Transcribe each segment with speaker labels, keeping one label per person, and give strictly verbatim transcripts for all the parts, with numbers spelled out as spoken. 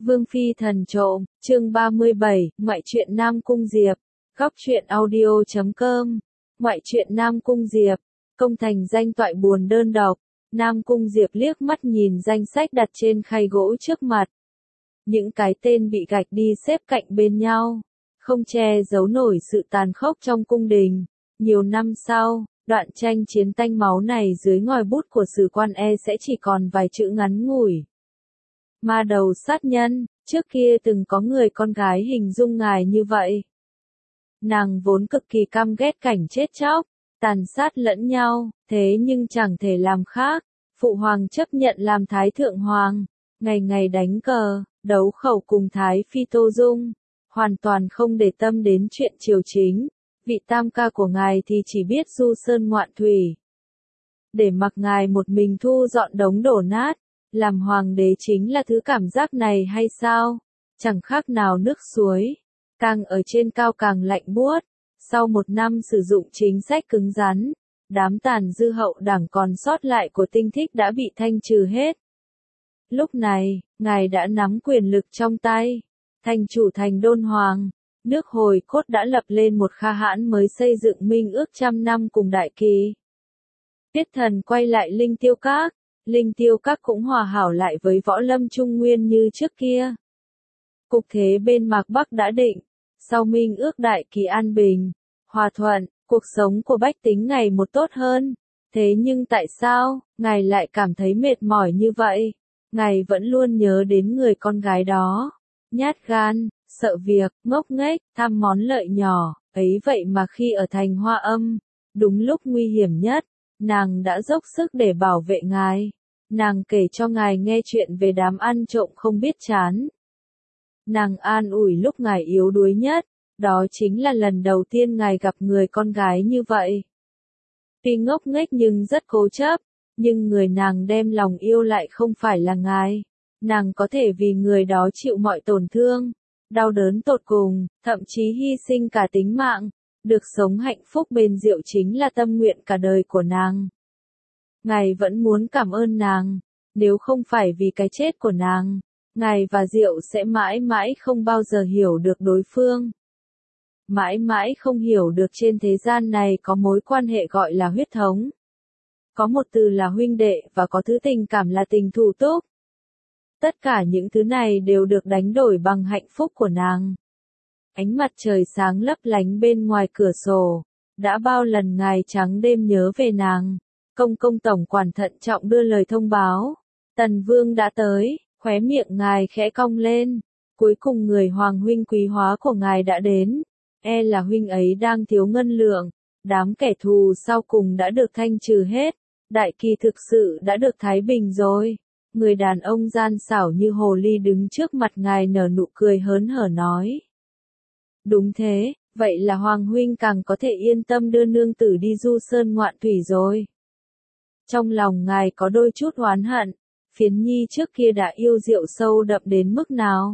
Speaker 1: Vương phi thần trộm, chương ba mươi bảy, ngoại truyện Nam Cung Diệp, góc truyện audio chấm com, ngoại truyện Nam Cung Diệp, công thành danh toại buồn đơn độc. Nam Cung Diệp liếc mắt nhìn danh sách đặt trên khay gỗ trước mặt. Những cái tên bị gạch đi xếp cạnh bên nhau, không che giấu nổi sự tàn khốc trong cung đình. Nhiều năm sau, đoạn tranh chiến tanh máu này dưới ngòi bút của sử quan e sẽ chỉ còn vài chữ ngắn ngủi. Ma đầu sát nhân, trước kia từng có người con gái hình dung ngài như vậy. Nàng vốn cực kỳ căm ghét cảnh chết chóc, tàn sát lẫn nhau, thế nhưng chẳng thể làm khác. Phụ hoàng chấp nhận làm Thái Thượng Hoàng, ngày ngày đánh cờ, đấu khẩu cùng Thái Phi Tô Dung, hoàn toàn không để tâm đến chuyện triều chính. Vị tam ca của ngài thì chỉ biết du sơn ngoạn thủy. Để mặc ngài một mình thu dọn đống đổ nát, làm hoàng đế chính là thứ cảm giác này hay sao? Chẳng khác nào nước suối, càng ở trên cao càng lạnh buốt. Sau một năm sử dụng chính sách cứng rắn, đám tàn dư hậu đảng còn sót lại của Tinh Thích đã bị thanh trừ hết. Lúc này, ngài đã nắm quyền lực trong tay, thành chủ thành Đôn Hoàng. Nước Hồi Cốt đã lập lên một kha hãn mới xây dựng minh ước trăm năm cùng Đại Kỳ. Tiết Thần quay lại Linh Tiêu Các, Linh Tiêu Các cũng hòa hảo lại với Võ Lâm Trung Nguyên như trước kia. Cục thế bên Mạc Bắc đã định, sau minh ước Đại Kỳ an bình, hòa thuận, cuộc sống của bách tính ngày một tốt hơn. Thế nhưng tại sao, ngài lại cảm thấy mệt mỏi như vậy? Ngài vẫn luôn nhớ đến người con gái đó, nhát gan, sợ việc, ngốc nghếch, tham món lợi nhỏ, ấy vậy mà khi ở thành Hoa Âm, đúng lúc nguy hiểm nhất, nàng đã dốc sức để bảo vệ ngài. Nàng kể cho ngài nghe chuyện về đám ăn trộm không biết chán. Nàng an ủi lúc ngài yếu đuối nhất, đó chính là lần đầu tiên ngài gặp người con gái như vậy. Tuy ngốc nghếch nhưng rất cố chấp, nhưng người nàng đem lòng yêu lại không phải là ngài. Nàng có thể vì người đó chịu mọi tổn thương, đau đớn tột cùng, thậm chí hy sinh cả tính mạng. Được sống hạnh phúc bền rượu chính là tâm nguyện cả đời của nàng. Ngài vẫn muốn cảm ơn nàng, nếu không phải vì cái chết của nàng, ngài và Diệu sẽ mãi mãi không bao giờ hiểu được đối phương. Mãi mãi không hiểu được trên thế gian này có mối quan hệ gọi là huyết thống. Có một từ là huynh đệ và có thứ tình cảm là tình thủ túc. Tất cả những thứ này đều được đánh đổi bằng hạnh phúc của nàng. Ánh mặt trời sáng lấp lánh bên ngoài cửa sổ. Đã bao lần ngài trắng đêm nhớ về nàng. Công công tổng quản thận trọng đưa lời thông báo. Tần Vương đã tới, khóe miệng ngài khẽ cong lên. Cuối cùng người hoàng huynh quý hóa của ngài đã đến. E là huynh ấy đang thiếu ngân lượng. Đám kẻ thù sau cùng đã được thanh trừ hết. Đại Kỳ thực sự đã được thái bình rồi. Người đàn ông gian xảo như hồ ly đứng trước mặt ngài nở nụ cười hớn hở nói. Đúng thế, vậy là Hoàng huynh càng có thể yên tâm đưa nương tử đi du sơn ngoạn thủy rồi. Trong lòng ngài có đôi chút oán hận, Phiến Nhi trước kia đã yêu Diệu sâu đậm đến mức nào.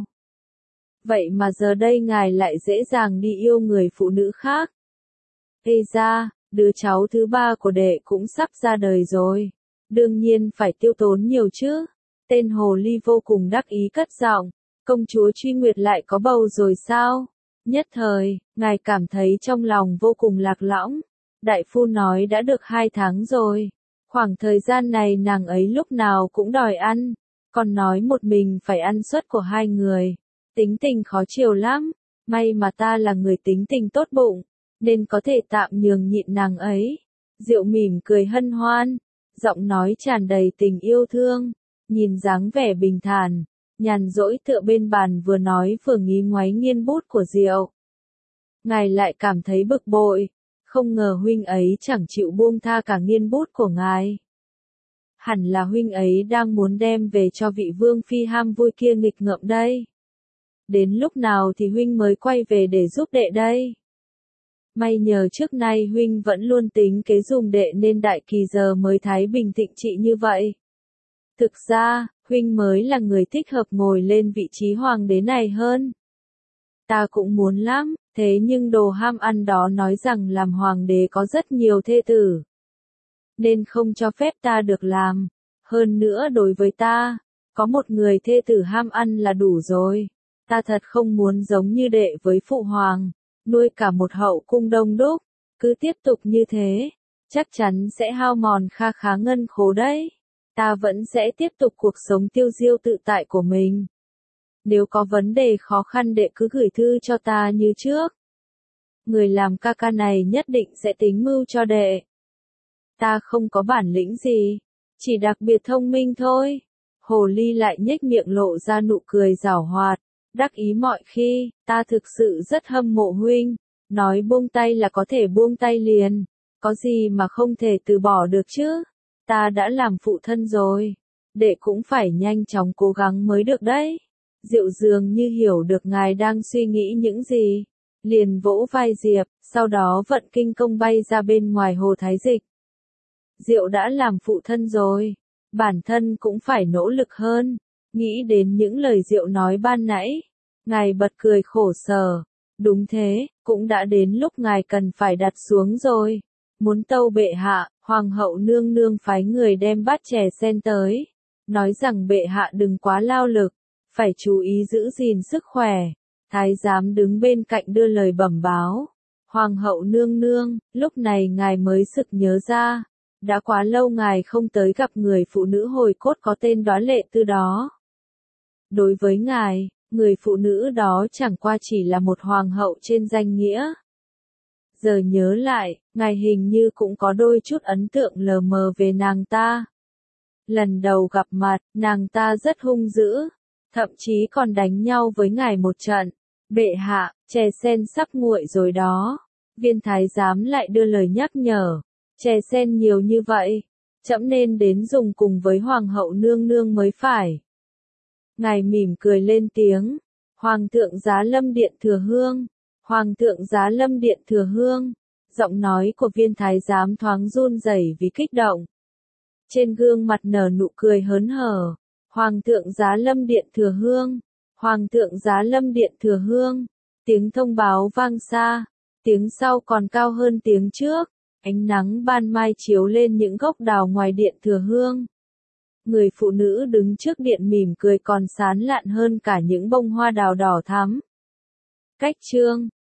Speaker 1: Vậy mà giờ đây ngài lại dễ dàng đi yêu người phụ nữ khác. Ê ra, đứa cháu thứ ba của đệ cũng sắp ra đời rồi. Đương nhiên phải tiêu tốn nhiều chứ. Tên hồ ly vô cùng đắc ý cất giọng. Công chúa Truy Nguyệt lại có bầu rồi sao? Nhất thời, ngài cảm thấy trong lòng vô cùng lạc lõng. Đại phu nói đã được hai tháng rồi. Khoảng thời gian này nàng ấy lúc nào cũng đòi ăn. Còn nói một mình phải ăn suất của hai người. Tính tình khó chiều lắm. May mà ta là người tính tình tốt bụng, nên có thể tạm nhường nhịn nàng ấy. Diệu mỉm cười hân hoan. Giọng nói tràn đầy tình yêu thương. Nhìn dáng vẻ bình thản, nhàn rỗi tựa bên bàn vừa nói vừa ngí ngoáy nghiên bút của Diệu. Ngài lại cảm thấy bực bội, không ngờ huynh ấy chẳng chịu buông tha cả nghiên bút của ngài. Hẳn là huynh ấy đang muốn đem về cho vị vương phi ham vui kia nghịch ngợm đây. Đến lúc nào thì huynh mới quay về để giúp đệ đây? May nhờ trước nay huynh vẫn luôn tính kế dùng đệ nên Đại Kỳ giờ mới thái bình thịnh trị như vậy. Thực ra, huynh mới là người thích hợp ngồi lên vị trí hoàng đế này hơn. Ta cũng muốn lắm, thế nhưng đồ ham ăn đó nói rằng làm hoàng đế có rất nhiều thê tử. Nên không cho phép ta được làm. Hơn nữa đối với ta, Có một người thê tử ham ăn là đủ rồi. Ta thật không muốn giống như đệ với phụ hoàng, nuôi cả một hậu cung đông đúc, cứ tiếp tục như thế, chắc chắn sẽ hao mòn kha khá ngân khố đấy. Ta vẫn sẽ tiếp tục cuộc sống tiêu diêu tự tại của mình. Nếu có vấn đề khó khăn đệ cứ gửi thư cho ta như trước. Người làm ca ca này nhất định sẽ tính mưu cho đệ. Ta không có bản lĩnh gì, chỉ đặc biệt thông minh thôi. Hồ ly lại nhếch miệng lộ ra nụ cười giảo hoạt, đắc ý mọi khi, ta thực sự rất hâm mộ huynh, nói buông tay là có thể buông tay liền, có gì mà không thể từ bỏ được chứ, ta đã làm phụ thân rồi, đệ cũng phải nhanh chóng cố gắng mới được đấy. Diệu dường như hiểu được ngài đang suy nghĩ những gì, liền vỗ vai Diệp, sau đó vận kinh công bay ra bên ngoài hồ Thái Dịch. Diệu đã làm phụ thân rồi, bản thân cũng phải nỗ lực hơn. Nghĩ đến những lời Diệu nói ban nãy, ngài bật cười khổ sở. Đúng thế, cũng đã đến lúc ngài cần phải đặt xuống rồi. Muốn tâu bệ hạ, hoàng hậu nương nương phái người đem bát chè sen tới, nói rằng bệ hạ đừng quá lao lực, phải chú ý giữ gìn sức khỏe. Thái giám đứng bên cạnh đưa lời bẩm báo. Hoàng hậu nương nương, lúc này ngài mới sực nhớ ra, đã quá lâu ngài không tới gặp người phụ nữ hồi cốt có tên Đoá Lệ Tư đó. Đối với ngài, người phụ nữ đó chẳng qua chỉ là một hoàng hậu trên danh nghĩa. Giờ nhớ lại, ngài hình như cũng có đôi chút ấn tượng lờ mờ về nàng ta. Lần đầu gặp mặt, nàng ta rất hung dữ, thậm chí còn đánh nhau với ngài một trận. Bệ hạ, chè sen sắp nguội rồi đó. Viên thái giám lại đưa lời nhắc nhở. Chè sen nhiều như vậy, trẫm nên đến dùng cùng với hoàng hậu nương nương mới phải. Ngài mỉm cười lên tiếng. Hoàng thượng Giá Lâm Điện thừa hương. Hoàng thượng Giá Lâm Điện thừa hương. Giọng nói của viên thái giám thoáng run rẩy vì kích động. Trên gương mặt nở nụ cười hớn hở. Hoàng thượng Giá Lâm Điện thừa hương. Hoàng thượng Giá Lâm Điện thừa hương. Tiếng thông báo vang xa. Tiếng sau còn cao hơn tiếng trước. Ánh nắng ban mai chiếu lên những gốc đào ngoài điện thừa hương. Người phụ nữ đứng trước điện mỉm cười còn sán lạn hơn cả những bông hoa đào đỏ thắm. Cách chương